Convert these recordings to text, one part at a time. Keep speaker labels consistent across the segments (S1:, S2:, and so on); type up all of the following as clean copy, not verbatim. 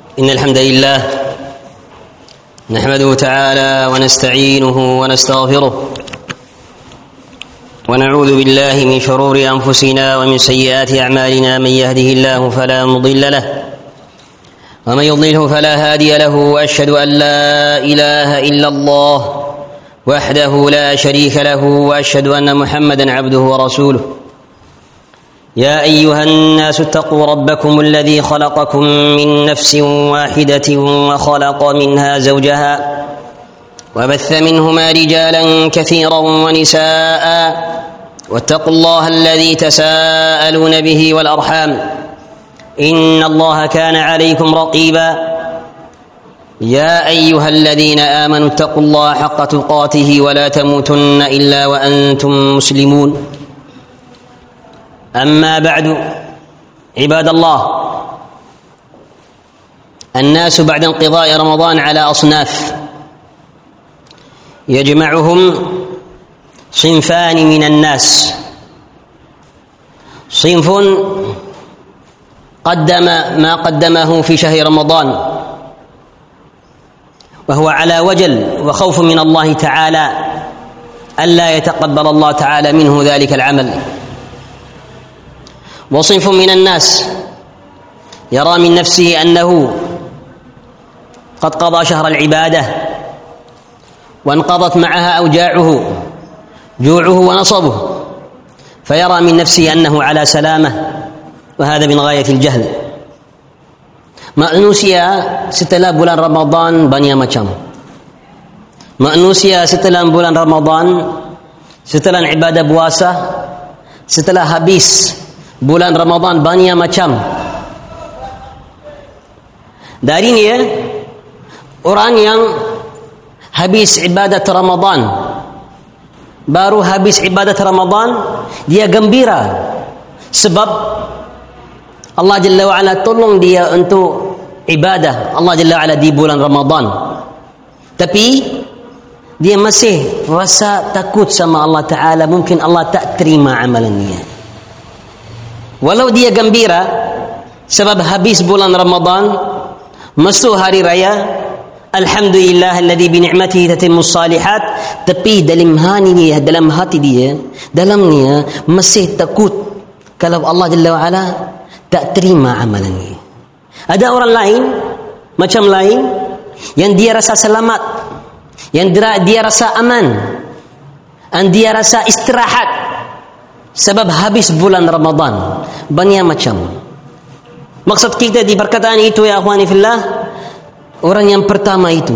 S1: إن الحمد لله نحمده تعالى ونستعينه ونستغفره ونعوذ بالله من شرور أنفسنا ومن سيئات أعمالنا. من يهده الله فلا مضل له ومن يضلله فلا هادي له، وأشهد أن لا إله إلا الله وحده لا شريك له، وأشهد أن محمدا عبده ورسوله. يا أيها الناس اتقوا ربكم الذي خلقكم من نفس واحدة وخلق منها زوجها وبث منهما رجالا كثيرا ونساء، واتقوا الله الذي تساءلون به والأرحام إن الله كان عليكم رقيبا. يا أيها الذين آمنوا اتقوا الله حق تقاته ولا تموتن إلا وأنتم مسلمون. أما بعد، عباد الله، الناس بعد انقضاء رمضان على أصناف، يجمعهم صنفان من الناس: صنف قدم ما قدمه في شهر رمضان وهو على وجل وخوف من الله تعالى ألا يتقبل الله تعالى منه ذلك العمل. وصنف من الناس يرى من نفسه أنه قد قضى شهر العبادة وانقضت معها أوجاعه، جوعه ونصبه، فيرى من نفسه أنه على سلامة، وهذا من غاية الجهل. Manusia setelah bulan Ramadan banyak macam. Manusia setelah bulan Ramadan, setelah ibadah puasa, setelah habis bulan Ramadan banyak macam. Dari ni orang yang habis ibadat Ramadan, baru habis ibadat Ramadan, dia gembira sebab Allah Jalla wa'ala tolong dia untuk ibadah Allah Jalla wa'ala di bulan Ramadan. Tapi dia masih rasa takut sama Allah Ta'ala, mungkin Allah tak terima amalannya. Walau dia gembira sebab habis bulan Ramadan, masuk hari raya, alhamdulillah alladhi bi ni'matihi tatimmus salihat, tapi dalam hati dia, dalamnya masih takut kalau Allah Jalla wa'ala tak terima amalannya. Ada orang lain macam lain yang dia rasa selamat, yang dia rasa aman, dan dia rasa istirahat sebab habis bulan Ramadan. Banyak macam. Maksud kita di perkataan itu, ya akhwani fillah, orang yang pertama itu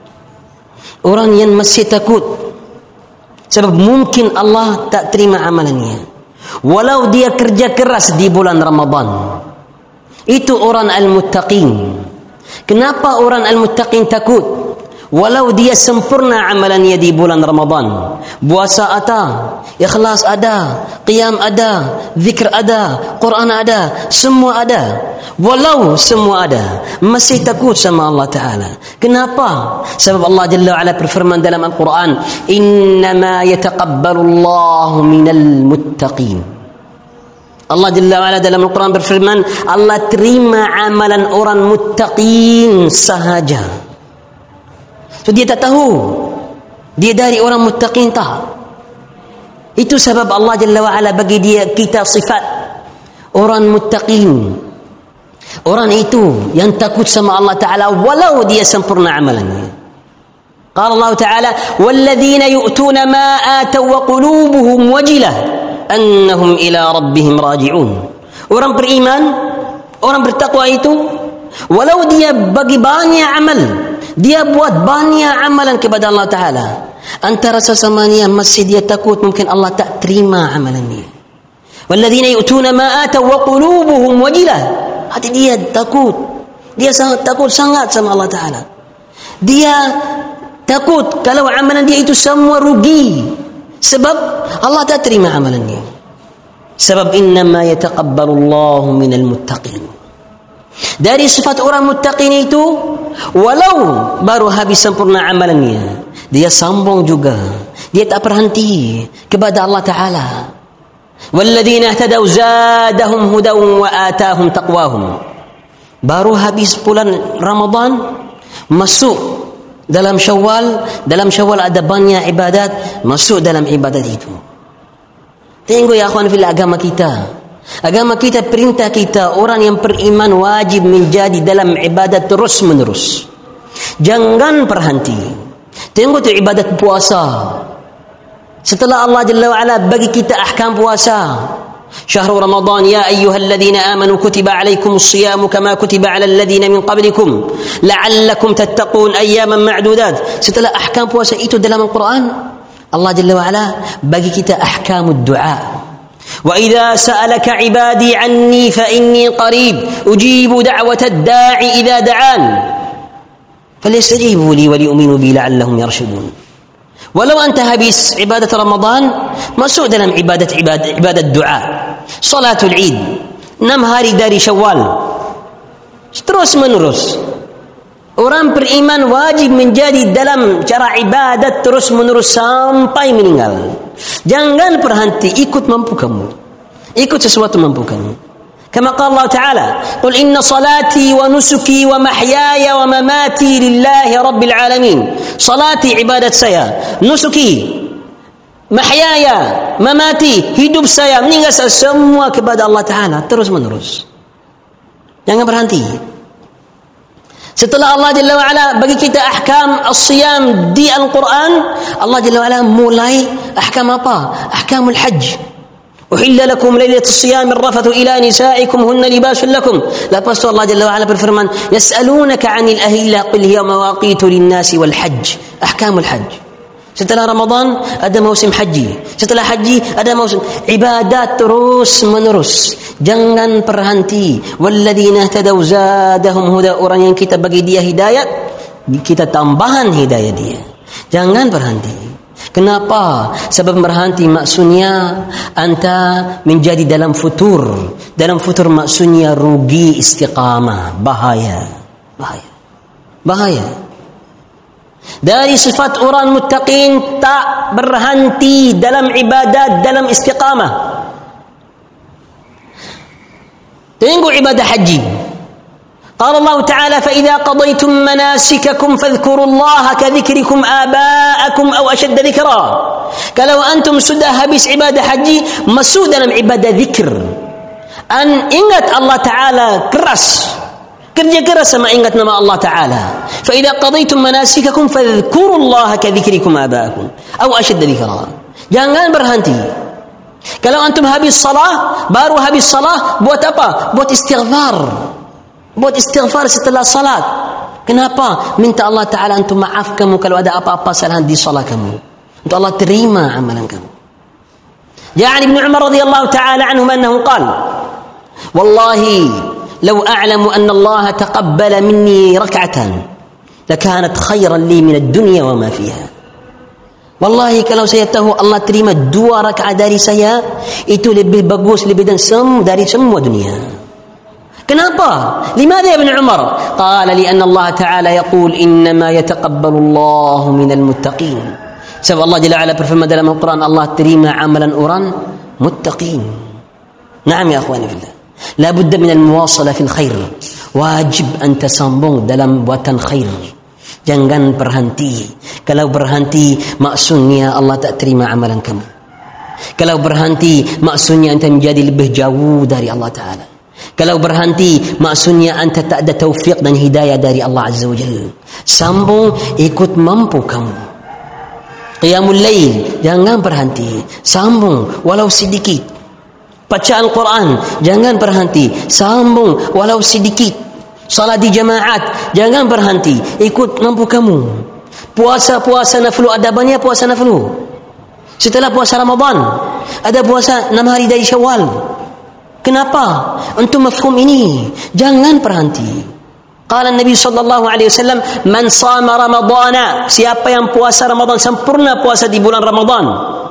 S1: orang yang masih takut sebab mungkin Allah tak terima amalannya walau dia kerja keras di bulan Ramadan. Itu orang al-muttaqin. Kenapa orang al-muttaqin takut walau dia sempurna amalannya di bulan Ramadan? Puasa ada, ikhlas ada, qiyam ada, zikr ada, Quran ada, semua ada. Walau semua ada, masih takut sama Allah Ta'ala. Kenapa? Sebab Allah Jalla wa'ala berfirman dalam Al-Quran, innama yataqabbalu Allahu minal muttaqin. Allah Jalla wa'ala dalam Al-Quran berfirman, Allah terima amalan orang muttaqin sahaja. So dia tak tahu dia dari orang muttaqin tak. Itu sebab Allah Jalla wa'ala bagi dia kita sifat orang muttaqin. Orang itu yang takut sama Allah Ta'ala walau dia sempurna amalannya. Qala Allah Ta'ala, walladzina yu'tuna ma ataw wa qulubuhum wajilah annahum ila rabbihim raji'un. Orang beriman, orang bertakwa itu walau dia bagi banyak amal, dia buat banyak amalan kepada Allah Ta'ala, antara sesamanya masih dia takut mungkin Allah tak terima amalannya. Walladzina yu'tuna ma ataw wa qulubuhum wajilah, hati dia takut, dia sangat takut sangat sama Allah Ta'ala. Dia takut kalau amalan dia itu semua rugi sebab Allah tak terima amalannya. Sebab innama yataqabbalu Allahu minal muttaqin. Dari sifat orang muttaqin itu, walau baru habis sempurna amalannya, dia sambung juga, dia tak berhenti kepada Allah Ta'ala. Walladzina ihtadaw zadahum hudaw wa atahum taqwahum. baru habis bulan Ramadan, masuk dalam Syawal. Dalam Syawal ada banyak ibadat, masuk dalam ibadat itu. Tengok ya akhwan fillah, agama kita perintah kita, orang yang beriman wajib menjadi dalam ibadat terus menerus, jangan berhenti. Tengok tu ibadat puasa. Setelah Allah Jalla wa'ala bagi kita ahkam puasa, syahrul Ramadan ya ayyuhalladzina amanu kutiba alaikumus siyamu kama kutiba alal ladzina min qablikum la'allakum tattaqun ayyaman ma'dudat. Setelah ahkam puasa itu dalam Al-Quran, Allah Jalla wa'ala bagi kita ahkamud du'a. Wa idza sa'alaka 'ibadi 'anni fa inni qarib ujibu da'watad da'i idza da'an falyastajibu li wa li'minu bi la'allahum yarshudun. Walau anta habis ibadat Ramadan, masuk dalam ibadat doa. Salatul Eid 6 hari dari Syawal, terus menerus. Orang beriman wajib menjadi dalam cara ibadat terus menerus sampai meninggal. Jangan berhenti, ikut mampu kamu, ikut sesuatu mampu kamu. Kama qala Allah Ta'ala, qul inna salati wa nusuki wa mahyaya wa mamati lillahi rabbil alamin. Salati ibadat saya, nusuki, mahyaya, mamati, hidup saya, meninggal saya, semua kepada Allah Ta'ala terus menerus. Jangan berhenti. Setelah Allah Jalla wa'ala bagi kita ahkam as-siyam di Al-Quran, Allah Jalla wa'ala mulai ahkam apa? Ahkamul hajj. Uhilla lakum lailatul siyam ar-rafathu ila nisaikum hunna libasun lakum. Lepas tu Allah Jalla wa'ala berfirman, yas'alunaka 'anil ahilla qul hiya mawaqitu lin-nasi wal hajj. Ahkamul hajj. Setelah Ramadan ada musim haji, setelah haji ada musim ibadat terus menerus. Jangan berhenti. Walladzina ihtadaw zadahum huda. Orang yang kita bagi dia hidayat, kita tambahan hidayah dia. Jangan berhenti. Kenapa? Sebab berhenti maksudnya anta menjadi dalam futur. Dalam futur maksudnya rugi istiqamah. Bahaya. Dari sifat orang muttaqin tak berhenti dalam ibadat, dalam istiqamah. Tengok ibadah haji. قال الله تعالى فإذا قضيتم مناسككم فاذكروا الله كذكركم آباءكم أو أشد ذكرا. Kalau antum sudah habis ibadah haji, masuk dalam ibadah zikr. Ingat Allah Ta'ala keras, kerja keras sama ingat nama Allah Ta'ala. فإذا قضيتم مناسككم فاذكروا الله كذكركم آباءكم أو أشد ذكرا. Jangan berhenti. Kalau antum habis salah, baru habis salah, buat apa? Buat istighfar. Buat istighfar setelah salat. Kenapa? Minta Allah Ta'ala untuk maaf kamu kalau ada apa-apa kesalahan di salat kamu, untuk Allah terima amalan kamu. Ja'an Ibn Umar radhiyallahu ta'ala anhu annahu qala wallahi law a'lamu anna Allah taqabbala minni rak'atan lakanat khayran li min ad-dunya wa ma fiha. Wallahi kalau saya tahu Allah terima 2 rakaat dari saya, itu lebih bagus, lebih dari semua dunia. Kenapa? Limadha ya Ibn Umar? Qala li'anna Allah Ta'ala yaqul innama yataqabbalu Allah minal muttaqin. Sebab Allah Jalla wa'ala berfirman dalam Al-Quran, Allah terima amalan orang muttaqin. Naam ya akhwani fillah. La budda min al-muwasala fil khair. Wajib anta sambung dalam buatan khair. Jangan berhenti. Kalau berhenti maksudnya Allah tak terima amalan kamu. Kalau berhenti maksudnya anta menjadi lebih jauh dari Allah Ta'ala. Kalau berhenti maksudnya anta tak ada taufiq dan hidayah dari Allah Azza wa Jalla. Sambung, ikut mampu kamu. Qiyamul Lail, jangan berhenti. Sambung walau sedikit. Baca Al-Quran, jangan berhenti. Sambung walau sedikit. Salat di jamaat, jangan berhenti. Ikut mampu kamu. Puasa naflu, ada banyak puasa naflu. Setelah puasa Ramadan, ada puasa 6 hari dari Syawal. Kenapa? Untuk mafhum ini jangan berhenti. Qala Nabi sallallahu alaihi wasallam, "Man shama Ramadana", siapa yang puasa Ramadan sempurna, puasa di bulan Ramadan.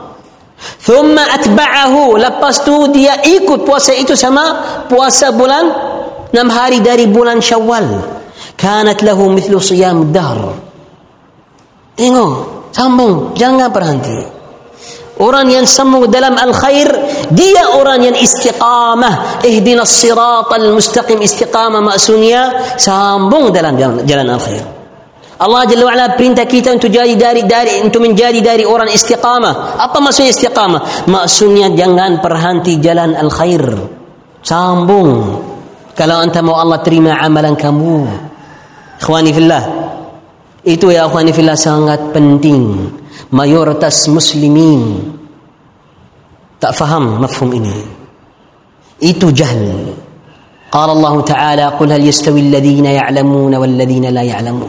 S1: Thumma atba'ahu, lepas tu dia ikut puasa itu sama puasa bulan 6 hari dari bulan Syawal. Kanat lahu mithlu siyam dahr. Tengok, sambung, jangan berhenti. orang yang semu dalam al-khair, dia orang yang istiqamah. Ihdinas siratal mustaqim. Istiqamah maksudnya sambung dalam jalan al-khair. Allah Jalla wa'ala perintah kita untuk menjadi dari orang istiqamah. Apa maksudnya istiqamah? Maksudnya jangan berhenti jalan al-khair. Sambung. Kalau anda mau Allah terima amalan kamu. Ikhwani fillah, itu ya ikhwani fillah sangat penting. Mayoritas muslimin tak faham mafhum ini. Itu jahl. Qala Allah Ta'ala, qul hal yastawi alladhina ya'lamuna wal ladhina la ya'lamun.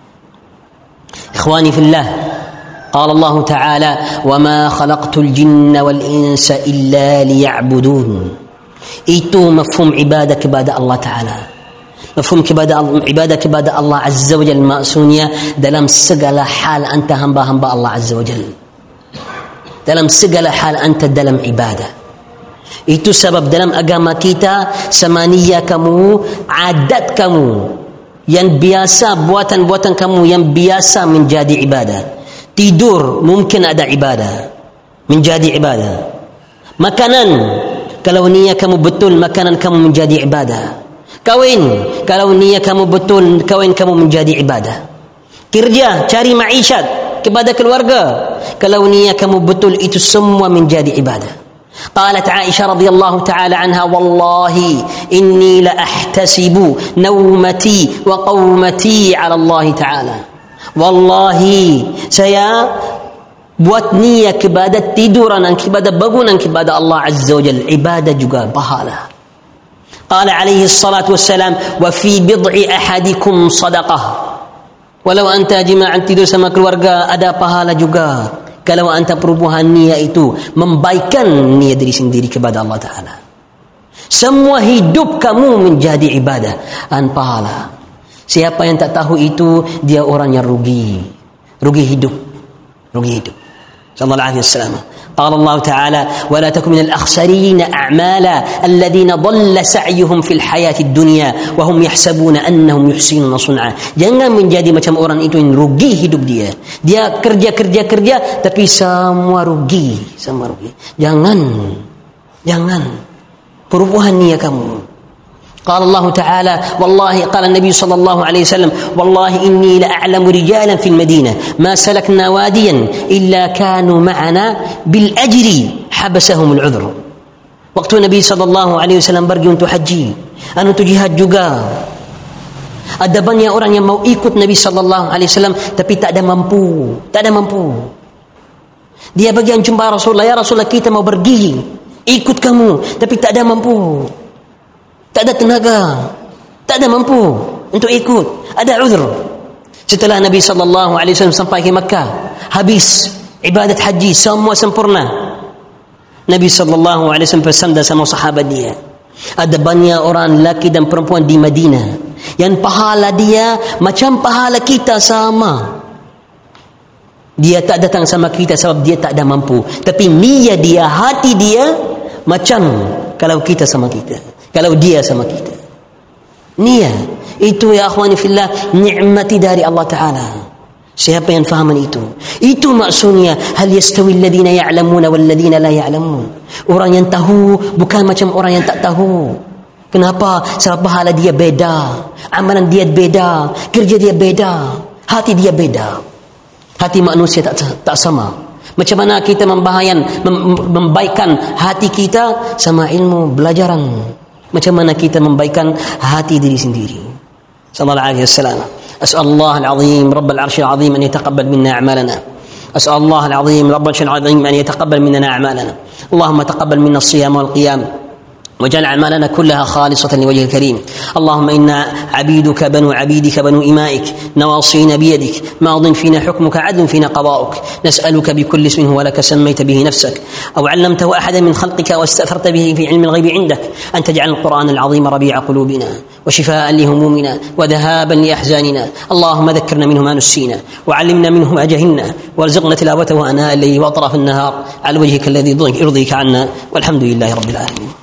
S1: Ikhwani fillah, qala Allah Ta'ala, wa ma khalaqtul jinna wal insa illa liya'budun. Itu mafhum ibadah kepada Allah Ta'ala. Mafhum ibadah kepada Allah Azza wa Jalla maksudnya dalam segala hal anta hamba-hamba Allah Azza wa Jalla. Dalam segala hal anta dalam ibadah. Itu sebab dalam agama kita samaniyah kamu, adat kamu yang biasa, buatan-buatan kamu yang biasa menjadi ibadah. Tidur mungkin ada ibadah, menjadi ibadah. Makanan, kalau niat kamu betul, makanan kamu menjadi ibadah. Kawin, kalau niat kamu betul, kawin kamu menjadi ibadah. Kerja, cari maishat kepada keluarga, kalau niat kamu betul, itu semua menjadi ibadah. Qalat Aisyah radhiyallahu ta'ala anha, wallahi inni la ahtasibu nawmati wa qawmati ala Allah ta'ala. Wallahi saya buat niat kepada tiduran dan kepada bangunan kepada Allah Azza wa Jalla, ibadah juga pahala. قال عليه الصلاة والسلام وفي بضع أحدكم صدقة. Walau anta jima'an tidur sama keluarga ada pahala juga. Kalau anta perubahan niat itu membaikkan niat diri sendiri kepada Allah Ta'ala. Semua hidup kamu menjadi ibadah dan pahala. Siapa yang tak tahu itu, dia orang yang rugi. Rugi hidup. Sallallahu alaihi wasallam. قال الله تعالى ولا تكن من الأخسرين أعمالا الذين ضل سعيهم في الحياة الدنيا وهم يحسبون أنهم يحسنون صنعا. Jangan menjadi macam orang itu yang rugi hidup dia. Dia kerja tapi semua rugi. Jangan perubahan niat kamu. قال الله تعالى والله قال النبي صلى الله عليه وسلم والله إني لأعلم رجالا في المدينة ما سلكنا واديا إلا كانوا معنا بالأجر حبسهم العذر. Waktu Nabi sallallahu alaihi wasallam pergi untuk haji, untuk jihad juga, ada banyak orang yang mau ikut Nabi sallallahu alaihi wasallam tapi tak ada mampu. Dia pergi jumpa Rasulullah, ya Rasulullah kita mau pergi ikut kamu tapi tak ada mampu. Tak ada tenaga, tak ada mampu untuk ikut, ada uzur. Setelah Nabi sallallahu alaihi wasallam sampai ke Makkah, habis ibadat haji semua sempurna, Nabi sallallahu alaihi wasallam bersandar sama sahabat dia. Ada banyak orang lelaki dan perempuan di Madinah yang pahala dia macam pahala kita sama. Dia tak datang sama kita sebab dia tak ada mampu, tapi niat dia, hati dia macam kalau kita sama kita. Kalau dia sama kita. Niat itu ya akhwani fillah nikmati dari Allah Ta'ala. Siapa yang fahaman itu? Itu maksudnya hal yastawi alladhina ya'lamuna wal ladhina la ya'lamun. Orang yang tahu bukan macam orang yang tak tahu. Kenapa? Sebab pahala dia beda, amalan dia beda, kerja dia beda, hati dia beda. Hati manusia tak sama. Macam mana kita membaikkan hati kita sama ilmu belajaran. Macam mana kita membaikkan hati diri sendiri. Sallallahu alaihi wasallam. As'alullah al-azim rabb al-'arsh al-'azim an yataqabbal minna a'malana. As'alullah al-azim rabb al-'arsh al-'azim an yataqabbal minna a'malana. Allahumma taqabbal minna as-siyam wal-qiyam واجعل أعمالنا كلها خالصة لوجه الكريم. اللهم إنا عبيدك بنو عبيدك بنو إمائك نواصينا بيدك ماض فينا حكمك عدل فينا قضاؤك. نسألك بكل اسم هو لك سميت به نفسك أو علمته أحدا من خلقك واستأثرت به في علم الغيب عندك أن تجعل القرآن العظيم ربيع قلوبنا وشفاء لهمومنا وذهابا لأحزاننا. اللهم ذكرنا منه ما نسينا وعلمنا منه ما جهلنا وارزقنا تلاوته آناء الليل وأطراف النهار على وجهك الذي يرضيك عنا والحمد لله رب العالمين.